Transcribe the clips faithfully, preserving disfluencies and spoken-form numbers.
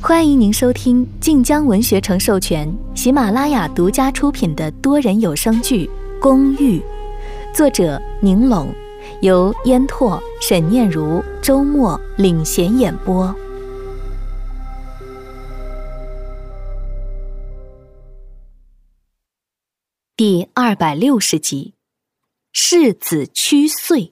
欢迎您收听晋江文学城授权、喜马拉雅独家出品的多人有声剧《公寓》，作者宁拢，由烟拓、沈念如、周末领衔演播。第二百六十集，世子驱祟。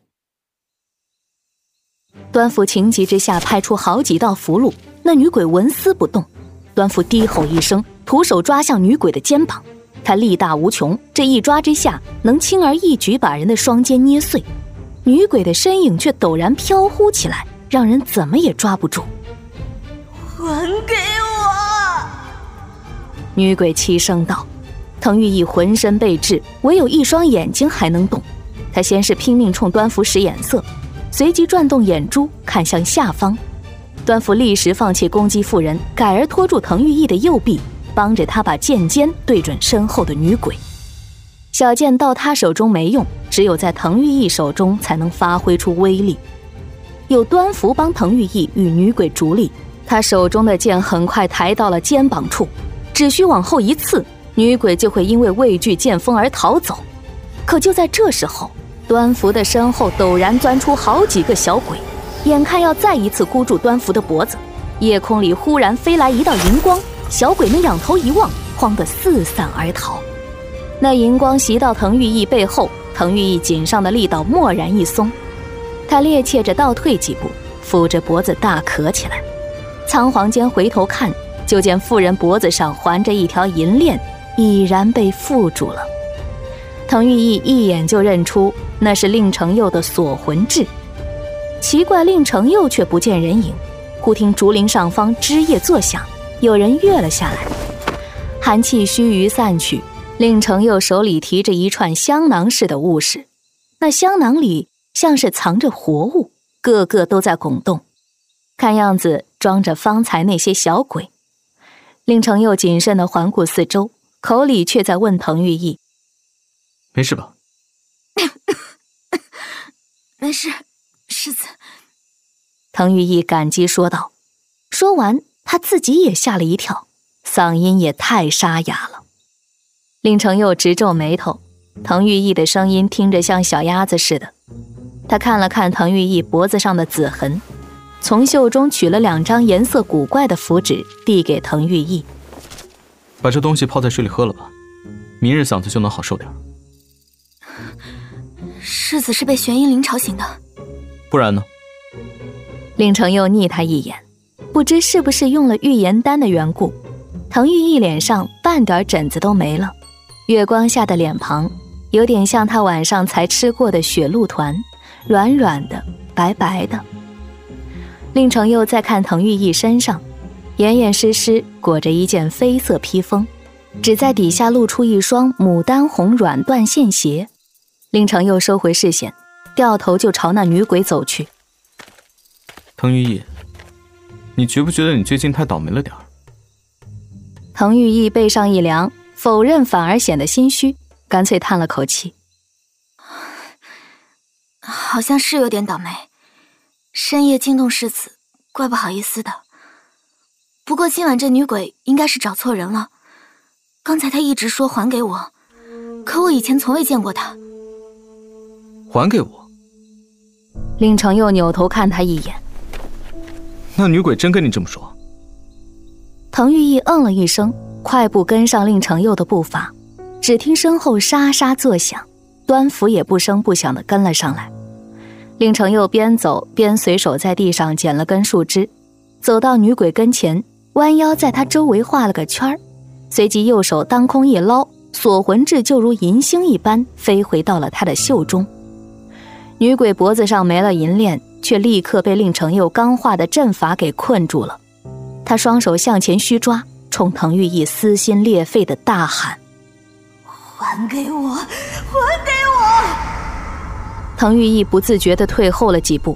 端福情急之下派出好几道符箓，那女鬼纹丝不动。端福低吼一声，徒手抓向女鬼的肩膀。他力大无穷，这一抓之下能轻而易举把人的双肩捏碎。女鬼的身影却陡然飘忽起来，让人怎么也抓不住。 还给我！ 女鬼齐声道。滕玉义浑身被制，唯有一双眼睛还能动。他先是拼命冲端福使眼色，随即转动眼珠看向下方。端福立时放弃攻击妇人，改而拖住滕玉义的右臂，帮着他把剑尖对准身后的女鬼。小剑到他手中没用，只有在滕玉义手中才能发挥出威力。有端福帮滕玉义与女鬼逐力，他手中的剑很快抬到了肩膀处，只需往后一刺，女鬼就会因为畏惧剑锋而逃走。可就在这时候，端福的身后陡然钻出好几个小鬼，眼看要再一次箍住端福的脖子，夜空里忽然飞来一道银光，小鬼们仰头一望，慌得四散而逃。那银光袭到滕玉义背后，滕玉义颈上的力道蓦然一松，他趔趄着倒退几步，扶着脖子大咳起来。仓皇间回头看，就见妇人脖子上环着一条银链，已然被缚住了。滕玉义一眼就认出那是令成佑的锁魂痣。奇怪，令成佑却不见人影。忽听竹林上方枝叶作响，有人跃了下来。寒气须臾散去，令成佑手里提着一串香囊似的物事，那香囊里像是藏着活物，个个都在拱动，看样子装着方才那些小鬼。令成佑谨慎地环顾四周，口里却在问滕玉义： 没事吧？ 没事，世子。 滕玉义感激说道。说完，他自己也吓了一跳，嗓音也太沙哑了。令成佑直皱眉头，滕玉义的声音听着像小鸭子似的。他看了看滕玉义脖子上的紫痕，从袖中取了两张颜色古怪的符纸，递给滕玉义： 把这东西泡在水里喝了吧，明日嗓子就能好受点。 世子是被玄阴灵吵醒的， 不然呢？ 令成佑睨他一眼，不知是不是用了预言丹的缘故，滕玉义脸上半点疹子都没了，月光下的脸庞有点像他晚上才吃过的雪露团，软软的，白白的。令成佑再看滕玉义身上，严严实实裹着一件绯色披风，只在底下露出一双牡丹红软缎线鞋。令成佑收回视线，掉头就朝那女鬼走去。 滕玉义，你觉不觉得你最近太倒霉了点儿？ 滕玉义背上一凉，否认反而显得心虚，干脆叹了口气。 好像是有点倒霉，深夜惊动世子，怪不好意思的。不过今晚这女鬼应该是找错人了，刚才她一直说还给我，可我以前从未见过她。 还给我？ 令成佑扭头看他一眼。 那女鬼真跟你这么说？ 滕玉义嗯了一声，快步跟上令成佑的步伐，只听身后沙沙作响，端福也不声不响地跟了上来。令成佑边走边随手在地上捡了根树枝，走到女鬼跟前，弯腰在她周围画了个圈，随即右手当空一捞，锁魂痣就如银星一般飞回到了她的袖中。女鬼脖子上没了银链，却立刻被令成佑刚画的阵法给困住了。他双手向前虚抓，冲滕玉义撕心裂肺的大喊： 还给我，还给我！ 滕玉义不自觉地退后了几步。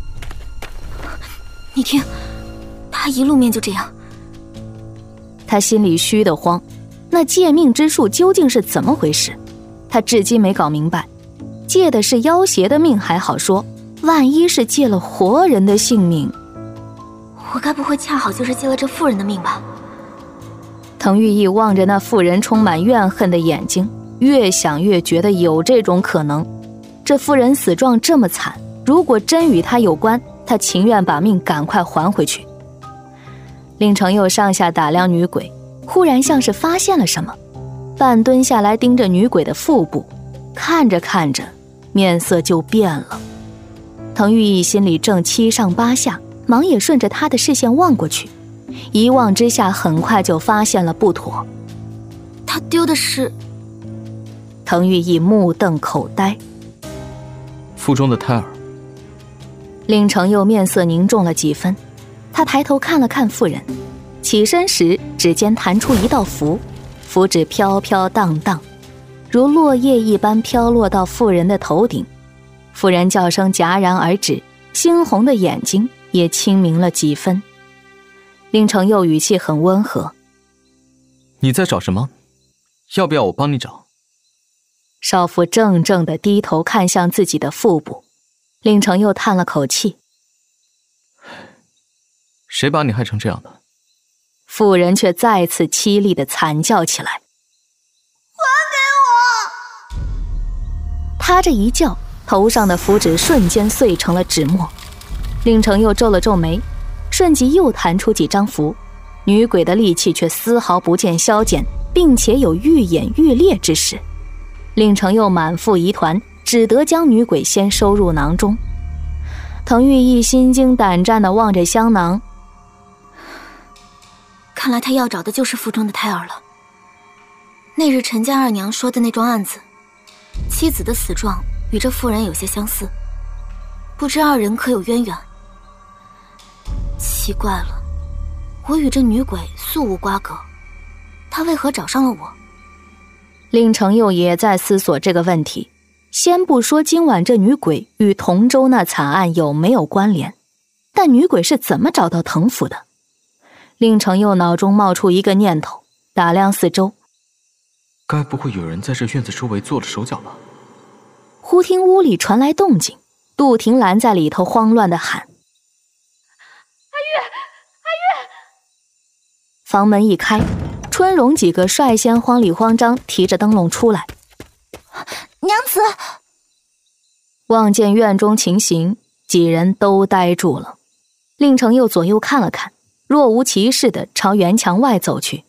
你听，他一露面就这样。 他心里虚得慌，那借命之术究竟是怎么回事？他至今没搞明白。借的是妖邪的命还好说，万一是借了活人的性命。 我该不会恰好就是借了这妇人的命吧？ 滕玉意望着那妇人充满怨恨的眼睛，越想越觉得有这种可能。这妇人死状这么惨，如果真与他有关，他情愿把命赶快还回去。令程又上下打量女鬼，忽然像是发现了什么，半蹲下来盯着女鬼的腹部，看着看着，面色就变了。滕玉意心里正七上八下，忙也顺着他的视线望过去，一望之下很快就发现了不妥。 他丢的是…… 滕玉意目瞪口呆。 腹中的胎儿。 令程又面色凝重了几分，他抬头看了看妇人，起身时指尖弹出一道符，符纸飘飘荡荡，如落叶一般飘落到妇人的头顶。妇人叫声戛然而止，猩红的眼睛也清明了几分。令程又语气很温和： 你在找什么？要不要我帮你找？ 少妇怔怔地低头看向自己的腹部，令程又叹了口气： 谁把你害成这样的？ 妇人却再次凄厉地惨叫起来： 还给我！ 她这一叫，头上的符纸瞬间碎成了纸末。令程又皱了皱眉，瞬即又弹出几张符，女鬼的力气却丝毫不见消减，并且有愈演愈烈之势。令程又满腹疑团，只得将女鬼先收入囊中。滕玉意心惊胆战地望着香囊， 看来他要找的就是腹中的胎儿了。那日陈家二娘说的那桩案子，妻子的死状与这妇人有些相似，不知二人可有渊源？奇怪了，我与这女鬼素无瓜葛，她为何找上了我？ 令程又也在思索这个问题。先不说今晚这女鬼与同州那惨案有没有关联，但女鬼是怎么找到滕府的？令程又脑中冒出一个念头，打量四周， 该不会有人在这院子周围做了手脚吧？ 忽听屋里传来动静，杜婷兰在里头慌乱地喊：阿玉，阿玉！房门一开，春荣几个率先慌里慌张提着灯笼出来。 娘子！ 望见院中情形，几人都呆住了。令程又左右看了看，若无其事地朝园墙外走去。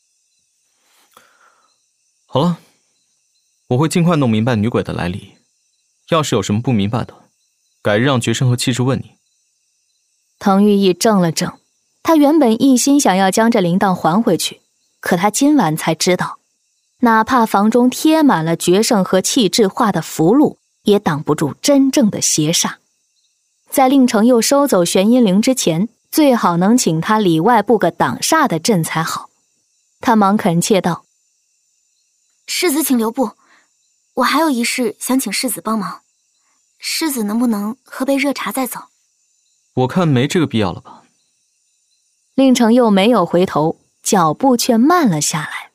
好了，我会尽快弄明白女鬼的来历，要是有什么不明白的，改日让觉生和气质问你。 滕玉意怔了怔，他原本一心想要将这铃铛还回去，可他今晚才知道，哪怕房中贴满了决胜和气质画的符箓，也挡不住真正的邪煞。在令程又收走玄阴灵之前，最好能请他里外布个挡煞的阵才好。他忙恳切道： 世子请留步，我还有一事想请世子帮忙。世子能不能喝杯热茶再走？ 我看没这个必要了吧。 令程又没有回头，脚步却慢了下来。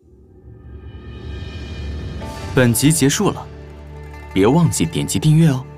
本集结束了，别忘记点击订阅哦。